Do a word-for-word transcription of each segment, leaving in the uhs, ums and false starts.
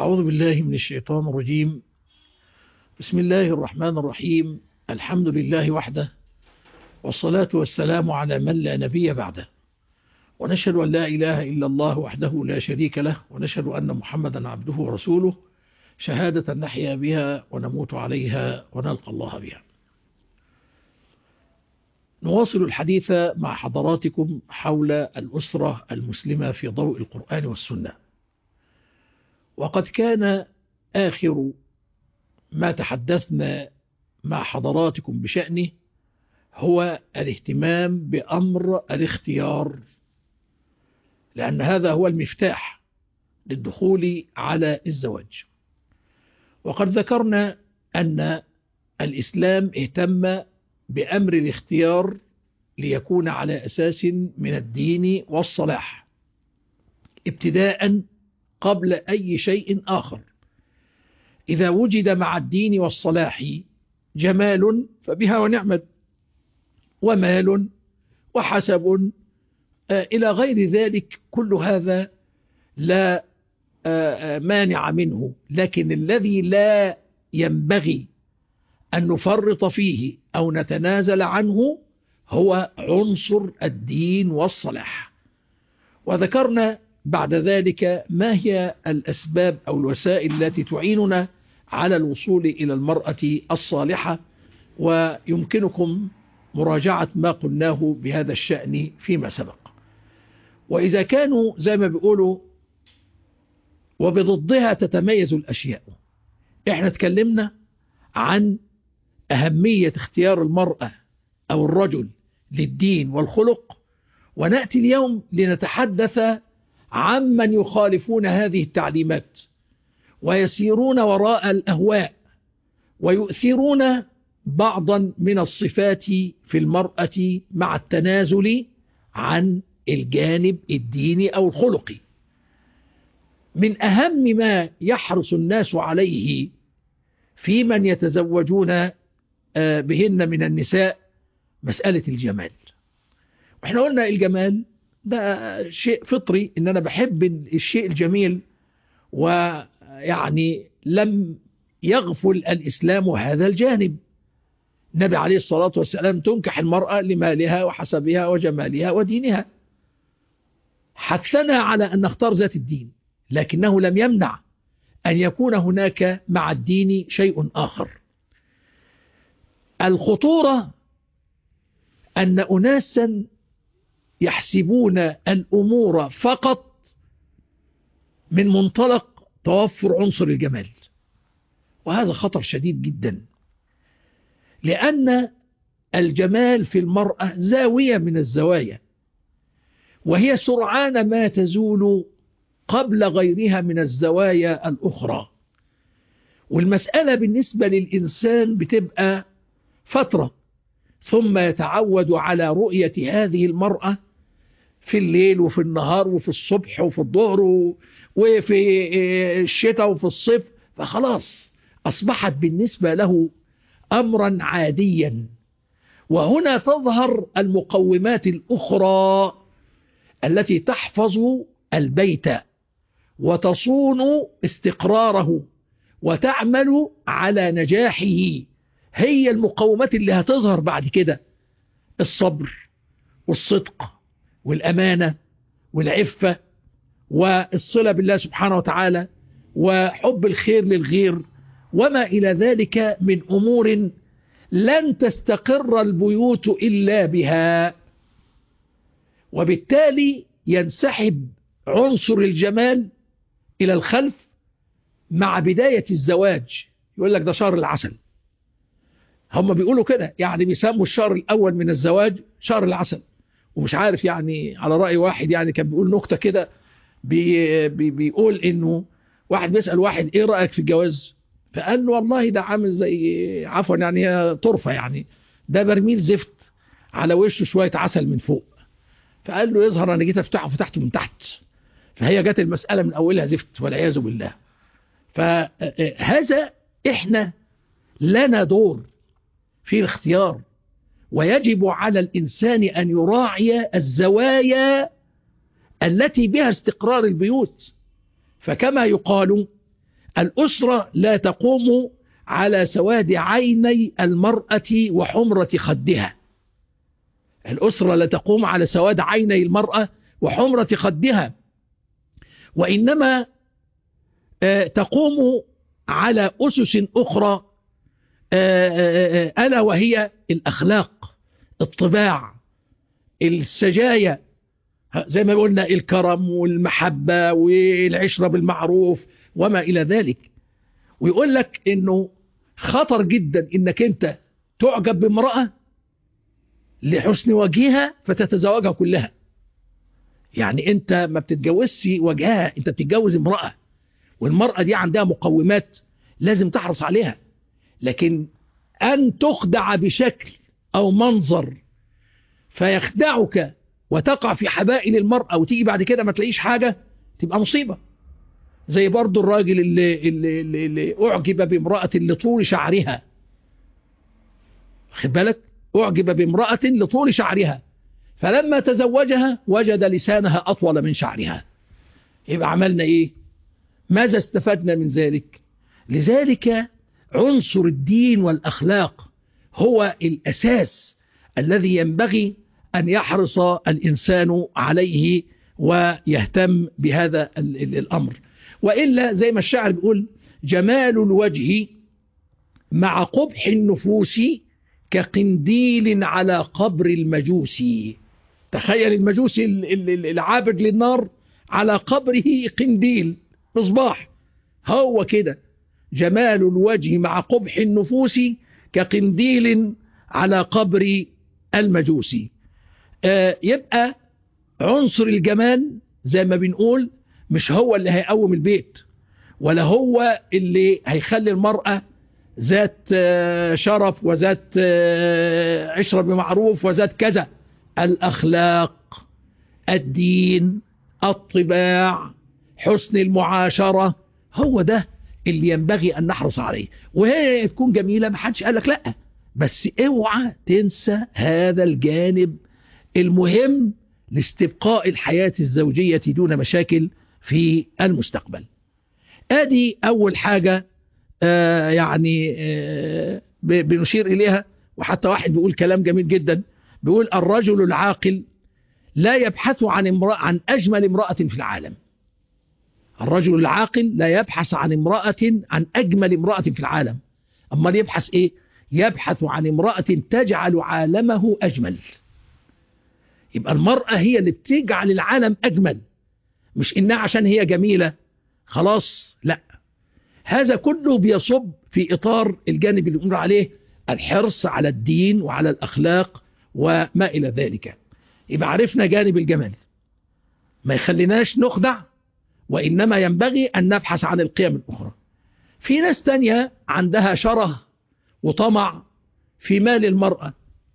أعوذ بالله من الشيطان الرجيم. بسم الله الرحمن الرحيم. الحمد لله وحده، والصلاة والسلام على من لا نبي بعده، ونشهد أن لا إله إلا الله وحده لا شريك له، ونشهد أن محمدا عبده ورسوله، شهادة نحيا بها ونموت عليها ونلقى الله بها. نواصل الحديث مع حضراتكم حول الأسرة المسلمة في ضوء القرآن والسنة. وقد كان آخر ما تحدثنا مع حضراتكم بشأنه هو الاهتمام بأمر الاختيار، لأن هذا هو المفتاح للدخول على الزواج. وقد ذكرنا أن الإسلام اهتم بأمر الاختيار ليكون على أساس من الدين والصلاح ابتداء قبل أي شيء آخر. إذا وجد مع الدين والصلاح جمال فبها ونعمت، ومال وحسب إلى غير ذلك، كل هذا لا مانع منه، لكن الذي لا ينبغي أن نفرط فيه أو نتنازل عنه هو عنصر الدين والصلاح. وذكرنا بعد ذلك ما هي الأسباب أو الوسائل التي تعيننا على الوصول إلى المرأة الصالحة، ويمكنكم مراجعة ما قلناه بهذا الشأن فيما سبق. وإذا كانوا زي ما بيقولوا وبضدها تتميز الأشياء، احنا تكلمنا عن أهمية اختيار المرأة أو الرجل للدين والخلق، ونأتي اليوم لنتحدث عمن يخالفون هذه التعليمات ويسيرون وراء الأهواء ويؤثرون بعضا من الصفات في المرأة مع التنازل عن الجانب الديني أو الخلقي. من أهم ما يحرص الناس عليه في من يتزوجون بهن من النساء مسألة الجمال. واحنا قلنا الجمال ده شيء فطري، ان انا بحب الشيء الجميل، ويعني لم يغفل الإسلام هذا الجانب. النبي عليه الصلاة والسلام تنكح المرأة لمالها وحسبها وجمالها ودينها، حثنا على أن نختار ذات الدين، لكنه لم يمنع أن يكون هناك مع الدين شيء آخر. الخطورة أن أناسا يحسبون الأمور فقط من منطلق توفر عنصر الجمال، وهذا خطر شديد جدا، لأن الجمال في المرأة زاوية من الزوايا، وهي سرعان ما تزول قبل غيرها من الزوايا الأخرى. والمسألة بالنسبة للإنسان بتبقى فترة، ثم يتعود على رؤية هذه المرأة في الليل وفي النهار وفي الصبح وفي الظهر وفي الشتاء وفي الصيف، فخلاص أصبحت بالنسبة له أمرا عاديا. وهنا تظهر المقومات الأخرى التي تحفظ البيت وتصون استقراره وتعمل على نجاحه. هي المقومات اللي هتظهر بعد كده: الصبر والصدق والأمانة والعفة والصلة بالله سبحانه وتعالى وحب الخير للغير، وما إلى ذلك من أمور لن تستقر البيوت إلا بها. وبالتالي ينسحب عنصر الجمال إلى الخلف مع بداية الزواج. يقول لك ده شهر العسل، هم بيقولوا كده، يعني بيسموا الشهر الأول من الزواج شهر العسل. ومش عارف، يعني على رأي واحد يعني كان بيقول نكتة كده، بي بي بيقول إنه واحد بيسأل واحد إيه رأيك في الجواز؟ فقال له والله ده عامل زي، عفوا يعني هي طرفة، يعني ده برميل زفت على وشه شوية عسل من فوق. فقال له يظهر أنا جيت أفتحه فتحته من تحت، فهي جت المسألة من أولها زفت والعياذ بالله. فهذا إحنا لنا دور في الاختيار، ويجب على الإنسان أن يراعي الزوايا التي بها استقرار البيوت. فكما يقال الأسرة لا تقوم على سواد عيني المرأة وحمرة خدها. الأسرة لا تقوم على سواد عيني المرأة وحمرة خدها، وإنما تقوم على أسس أخرى، ألا وهي الأخلاق، الطباع، السجايا، زي ما قلنا الكرم والمحبة والعشرة بالمعروف وما إلى ذلك. ويقول لك إنه خطر جدا إنك أنت تعجب بامرأة لحسن وجهها فتتزوجها كلها. يعني أنت ما بتتجوزش وجهها، أنت بتتجوز امرأة، والمرأة دي عندها مقومات لازم تحرص عليها. لكن أن تخدع بشكل أو منظر فيخدعك وتقع في حبائل المرأة وتيجي بعد كده ما تلاقيش حاجة، تبقى مصيبة. زي برضو الراجل اللي, اللي, اللي, اللي أعجب بامرأة لطول شعرها، خد بالك، أعجب بامرأة لطول شعرها، فلما تزوجها وجد لسانها أطول من شعرها. يبقى عملنا إيه؟ ماذا استفدنا من ذلك؟ لذلك عنصر الدين والأخلاق هو الأساس الذي ينبغي أن يحرص الإنسان عليه ويهتم بهذا الأمر. وإلا زي ما الشاعر بيقول: جمال الوجه مع قبح النفوس كقنديل على قبر المجوسي. تخيل المجوسي العابد للنار على قبره قنديل مصباح، هو كده جمال الوجه مع قبح النفوس كقنديل على قبر المجوسي. آه يبقى عنصر الجمال زي ما بنقول مش هو اللي هيقوم البيت، ولا هو اللي هيخلي المرأة ذات آه شرف وذات آه عشرة بمعروف وذات كذا. الأخلاق، الدين، الطباع، حسن المعاشرة، هو ده اللي ينبغي أن نحرص عليه. وهي تكون جميلة، ما حدش قال لك لأ، بس اوعى تنسى هذا الجانب المهم لاستبقاء الحياة الزوجية دون مشاكل في المستقبل. ادي اول حاجة آه يعني آه بنشير اليها. وحتى واحد بيقول كلام جميل جدا، بيقول: الرجل العاقل لا يبحث عن امرأة عن اجمل امرأة في العالم. الرجل العاقل لا يبحث عن امرأة عن اجمل امرأة في العالم، اما يبحث ايه؟ يبحث عن امرأة تجعل عالمه اجمل. يبقى المرأة هي اللي بتجعل العالم أجمل، مش إنها عشان هي جميلة خلاص، لا. هذا كله بيصب في إطار الجانب اللي بنقول عليه الحرص على الدين وعلى الأخلاق وما إلى ذلك. يبقى عرفنا جانب الجمال ما يخليناش نخدع، وإنما ينبغي أن نبحث عن القيم الأخرى. في ناس تانية عندها شره وطمع في مال المرأة،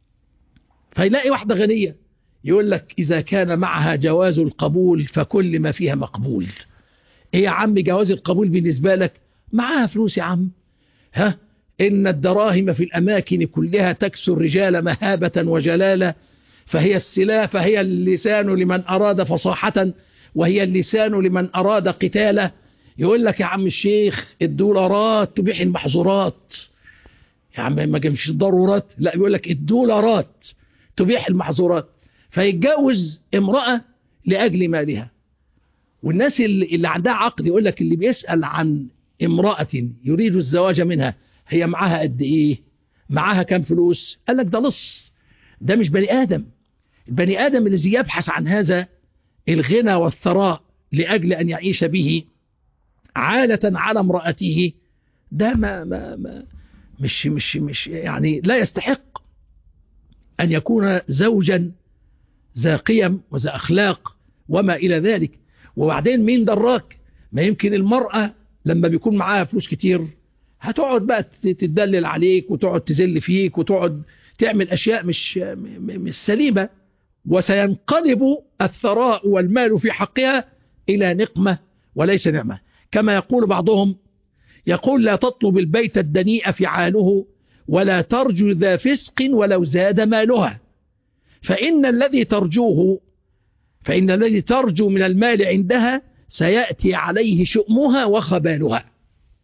فيلاقي واحدة غنية يقول لك: إذا كان معها جواز القبول فكل ما فيها مقبول. إيه يا عم جواز القبول بالنسبة لك؟ معها فلوس يا عم، ها إن الدراهم في الأماكن كلها تكسو الرجال مهابة وجلالة، فهي السلاح فهي اللسان لمن أراد فصاحة، وهي اللسان لمن أراد قتالة. يقول لك يا عم الشيخ الدولارات تبيح المحظورات. يا عم ما جمش الضرورات، لا، بيقول لك الدولارات تبيح المحظورات. فيتجوز امرأة لأجل مالها. والناس اللي عندها عقل يقول لك: اللي بيسأل عن امرأة يريد الزواج منها هي معاها قد ايه، معاها كام فلوس، قال لك ده لص، ده مش بني آدم. البني آدم الذي يبحث عن هذا الغنى والثراء لأجل أن يعيش به عالة على امرأته، ده ما ما ما مش مش مش يعني لا يستحق أن يكون زوجا ذا قيم وذا أخلاق وما إلى ذلك. وبعدين مين دراك؟ ما يمكن المرأة لما بيكون معاها فلوس كتير هتقعد بقى تتدلل عليك وتقعد تزل فيك وتقعد تعمل أشياء مش مش سليمة، وسينقلب الثراء والمال في حقها إلى نقمة وليس نعمة. كما يقول بعضهم، يقول: لا تطلب البيت الدنيء فعاله، ولا ترجو ذا فسق ولو زاد مالها، فإن الذي ترجوه فإن الذي ترجو من المال عندها سيأتي عليه شؤمها وخبالها.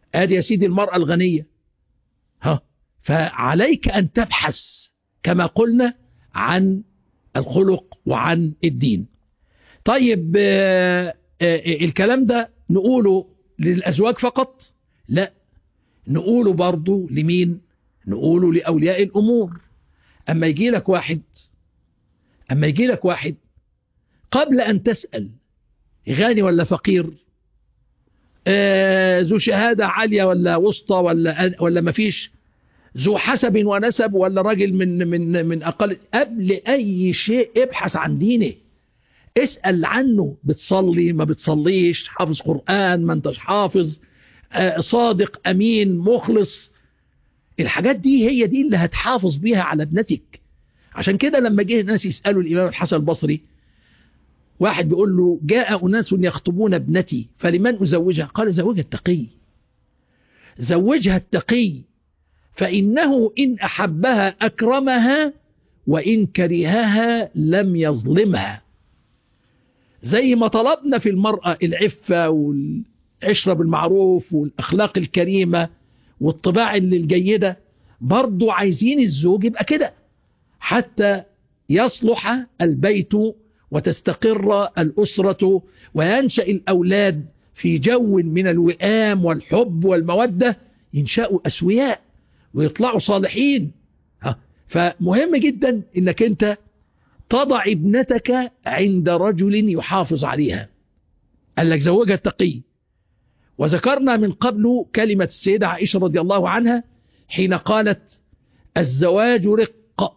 ادي يا سيدي المرأة الغنية. ها، فعليك ان تبحث كما قلنا عن الخلق وعن الدين. طيب آه آه الكلام ده نقوله للأزواج فقط؟ لا، نقوله برضو لمين؟ نقوله لأولياء الأمور. أما يجي لك واحد أما يجي لك واحد قبل أن تسأل غني ولا فقير، آه ذو شهادة عالية ولا وسطى ولا ولا مفيش، ذو حسب ونسب ولا راجل من من من أقل، قبل أي شيء ابحث عن دينه، اسأل عنه، بتصلي ما بتصليش، حافظ قرآن ما انتش حافظ، آه صادق أمين مخلص. الحاجات دي هي دي اللي هتحافظ بيها على ابنتك. عشان كده لما جه الناس يسألوا الإمام الحسن البصري، واحد بيقول له جاء أناس يخطبون ابنتي فلمن أزوجها؟ قال زوجها التقي، زوجها التقي، فإنه إن أحبها أكرمها وإن كرهها لم يظلمها. زي ما طلبنا في المرأة العفة والعشرة بالمعروف والأخلاق الكريمة والطباع الجيدة، برضو عايزين الزوج يبقى كده حتى يصلح البيت وتستقر الأسرة وينشأ الأولاد في جو من الوئام والحب والمودة، ينشأوا أسوياء ويطلعوا صالحين. فمهم جدا انك انت تضع ابنتك عند رجل يحافظ عليها. قال لك زوجها التقي. وذكرنا من قبل كلمة السيدة عائشة رضي الله عنها حين قالت الزواج رق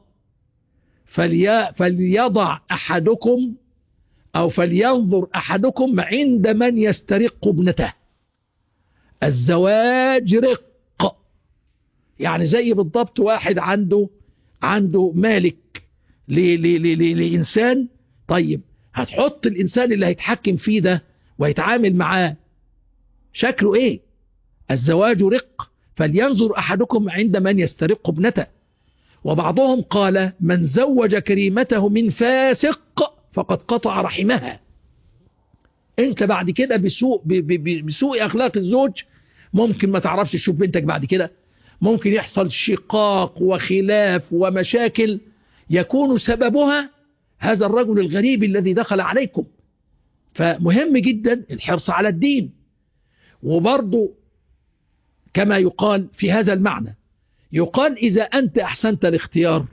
فلي فليضع أحدكم أو فلينظر أحدكم عند من يسترق ابنته. الزواج رق، يعني زي بالضبط واحد عنده عنده مالك لإنسان. طيب هتحط الإنسان اللي هيتحكم فيه ده ويتعامل معاه شكله إيه؟ الزواج رق فلينظر أحدكم عند من يسترق ابنته. وبعضهم قال من زوج كريمته من فاسق فقد قطع رحمها. انت بعد كده بسوء, بسوء أخلاق الزوج ممكن ما تعرفش تشوف بنتك بعد كده، ممكن يحصل شقاق وخلاف ومشاكل يكون سببها هذا الرجل الغريب الذي دخل عليكم. فمهم جدا الحرص على الدين. وبرضو كما يقال في هذا المعنى، يقال إذا أنت أحسنت الاختيار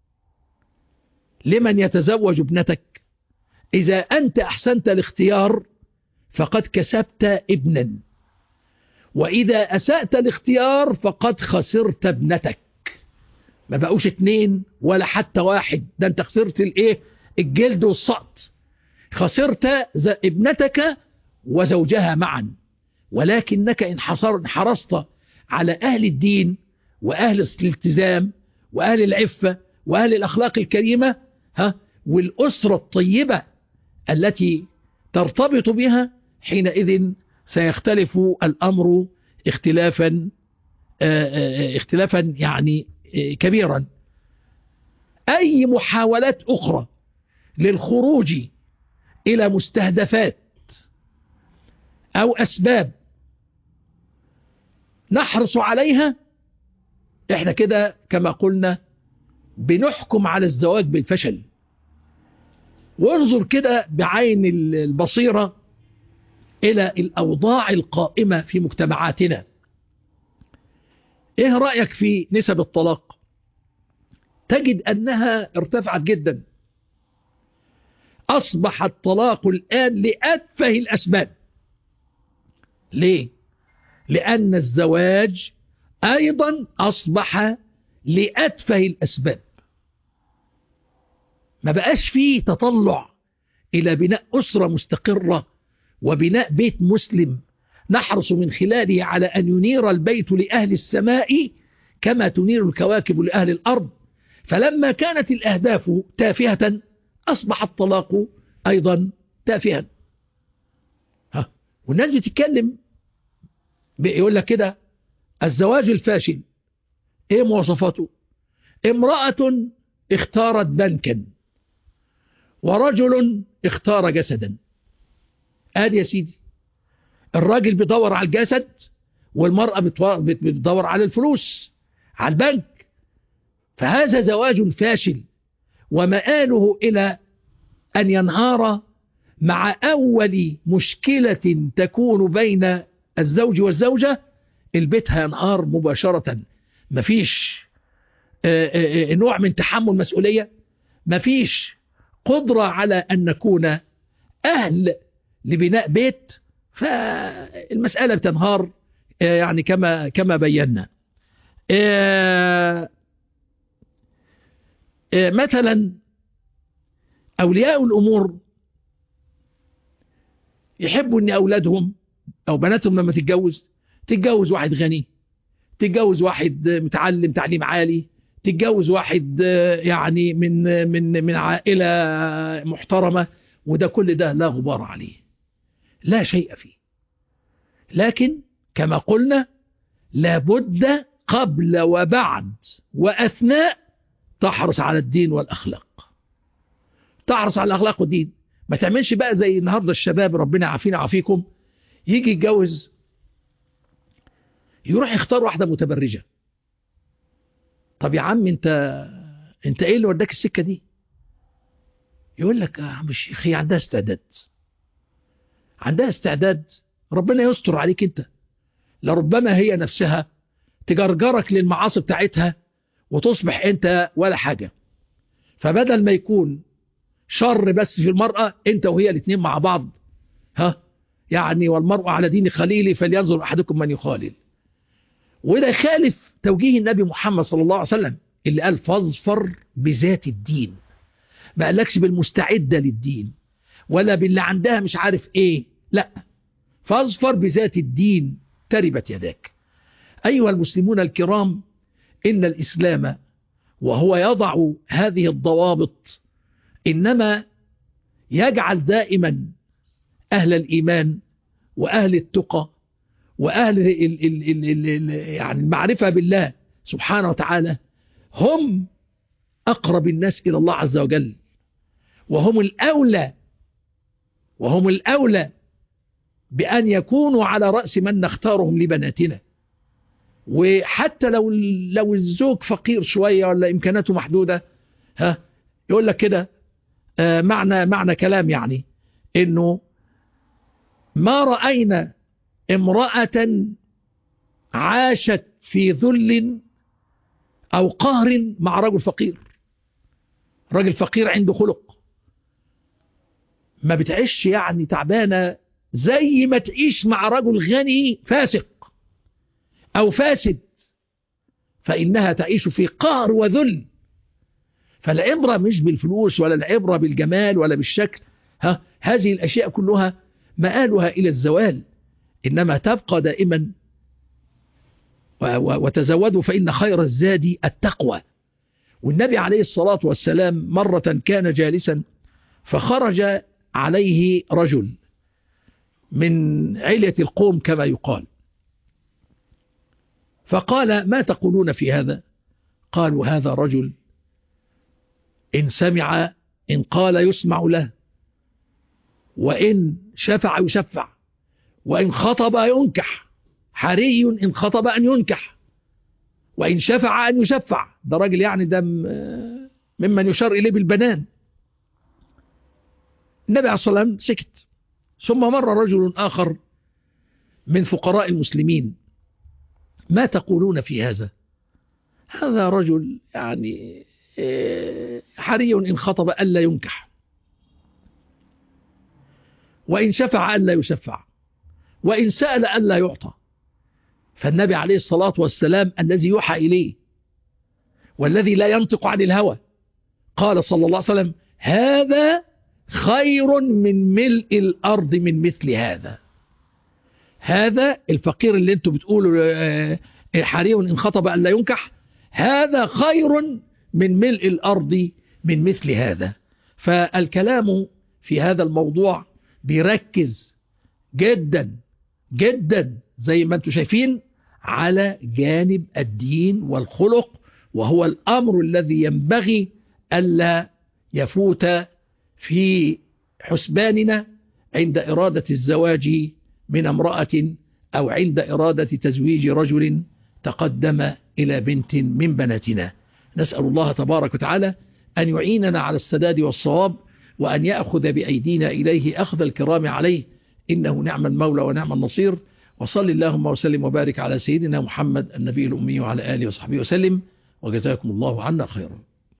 لمن يتزوج ابنتك، إذا أنت أحسنت الاختيار فقد كسبت ابنا، وإذا أسأت الاختيار فقد خسرت ابنتك. ما بقوش اتنين ولا حتى واحد، ده انت خسرت الايه؟ الجلد والسقط. خسرت ابنتك وزوجها معا. ولكنك إن حرصت على أهل الدين وأهل الالتزام وأهل العفة وأهل الأخلاق الكريمة ها والأسرة الطيبة التي ترتبط بها، حينئذ سيختلف الأمر اختلافا اختلافا يعني كبيرا. أي محاولات أخرى للخروج إلى مستهدفات أو أسباب نحرص عليها، احنا كده كما قلنا بنحكم على الزواج بالفشل. وانظر كده بعين البصيرة إلى الأوضاع القائمة في مجتمعاتنا. إيه رأيك في نسب الطلاق؟ تجد أنها ارتفعت جدا. أصبح الطلاق الآن لأتفه الأسباب. ليه؟ لأن الزواج أيضا أصبح لأتفه الأسباب. ما بقاش فيه تطلع إلى بناء أسرة مستقرة وبناء بيت مسلم نحرص من خلاله على أن ينير البيت لأهل السماء كما تنير الكواكب لأهل الأرض. فلما كانت الأهداف تافهة أصبح الطلاق أيضا تافها. ها، والناس بتتكلم بيقول لك كده الزواج الفاشل ايه مواصفاته؟ امرأة اختارت بنكا ورجل اختار جسدا. ادي يا سيدي، الراجل بيدور على الجسد والمرأة بتدور على الفلوس على البنك. فهذا زواج فاشل ومآله إلى أن ينهار مع أول مشكلة تكون بين الزوج والزوجة. البيت هينهار مباشرة. مفيش نوع من تحمل مسؤولية، مفيش قدرة على أن نكون أهل لبناء بيت، فالمسألة بتنهار يعني كما كما بينا. مثلا أولياء الأمور يحبوا أن أولادهم أو بناتهم لما تتجوز تتجوز واحد غني، تتجوز واحد متعلم تعليم عالي، تتجوز واحد يعني من من من عائلة محترمة، وده كل ده لا غبار عليه، لا شيء فيه. لكن كما قلنا لابد قبل وبعد وأثناء تحرص على الدين والأخلاق، تحرص على الأخلاق والدين. ما تعملش بقى زي النهاردة الشباب ربنا عافينا عافيكم، يجي يتجوز يروح يختار واحدة متبرجة. طب يا عم انت انت ايه اللي وداك السكة دي؟ يقول لك يا عم الشيخ هي عندها استعداد، عندها استعداد، ربنا يستر عليك انت. لربما هي نفسها تجرجرك للمعاصي بتاعتها وتصبح انت ولا حاجة. فبدل ما يكون شر بس في المرأة، انت وهي الاثنين مع بعض، ها يعني والمرء على دين خليله فلينظر احدكم من يخالل. وده يخالف توجيه النبي محمد صلى الله عليه وسلم اللي قال فاظفر بذات الدين. ما قالكش بالمستعدة للدين ولا باللي عندها مش عارف ايه، لا، فاظفر بذات الدين تربت يداك. أيها المسلمون الكرام، إن الإسلام وهو يضع هذه الضوابط إنما يجعل دائما أهل الإيمان وأهل التقى وأهل ال ال ال ال يعني المعرفة بالله سبحانه وتعالى هم أقرب الناس إلى الله عز وجل، وهم الأولى وهم الأولى بأن يكونوا على رأس من نختارهم لبناتنا. وحتى لو لو الزوج فقير شوية ولا إمكاناته محدودة، ها يقول لك كده آه معنى معنى كلام يعني إنه ما رأينا امرأة عاشت في ذل أو قهر مع رجل فقير. رجل فقير عنده خلق، ما بتعيش يعني تعبانة زي ما تعيش مع رجل غني فاسق أو فاسد، فإنها تعيش في قهر وذل. فالعبرة مش بالفلوس ولا العبرة بالجمال ولا بالشكل، ها هذه الأشياء كلها مآلها إلى الزوال، إنما تبقى دائما. وتزودوا فإن خير الزاد التقوى. والنبي عليه الصلاة والسلام مرة كان جالسا فخرج عليه رجل من علية القوم كما يقال، فقال ما تقولون في هذا؟ قالوا هذا رجل إن سمع إن قال يسمع له، وإن شفع يشفع، وإن خطب ينكح، حري إن خطب أن ينكح، وإن شفع أن يشفع. ده راجل يعني ده ممن يشار إليه بالبنان. النبي عليه الصلاة والسلام سكت. ثم مر رجل آخر من فقراء المسلمين، ما تقولون في هذا؟ هذا رجل يعني حري إن خطب ألا ينكح، وإن شفع ألا يشفع، وإن سأل ألا يعطى. فالنبي عليه الصلاة والسلام الذي يوحى إليه والذي لا ينطق عن الهوى قال صلى الله عليه وسلم هذا خير من ملء الأرض من مثل هذا. هذا الفقير اللي انتم بتقولوا حري إن خطب ألا ينكح، هذا خير من ملء الأرض من مثل هذا. فالكلام في هذا الموضوع بيركز جدا جدا زي ما انتم شايفين على جانب الدين والخلق، وهو الأمر الذي ينبغي ألا يفوت في حسباننا عند إرادة الزواج من امرأة أو عند إرادة تزويج رجل تقدم إلى بنت من بناتنا. نسأل الله تبارك وتعالى أن يعيننا على السداد والصواب، وأن يأخذ بأيدينا إليه أخذ الكرام عليه، إنه نعم المولى ونعم النصير. وصل اللهم وسلم وبارك على سيدنا محمد النبي الأمي وعلى آله وصحبه وسلم، وجزاكم الله عنا خيرا.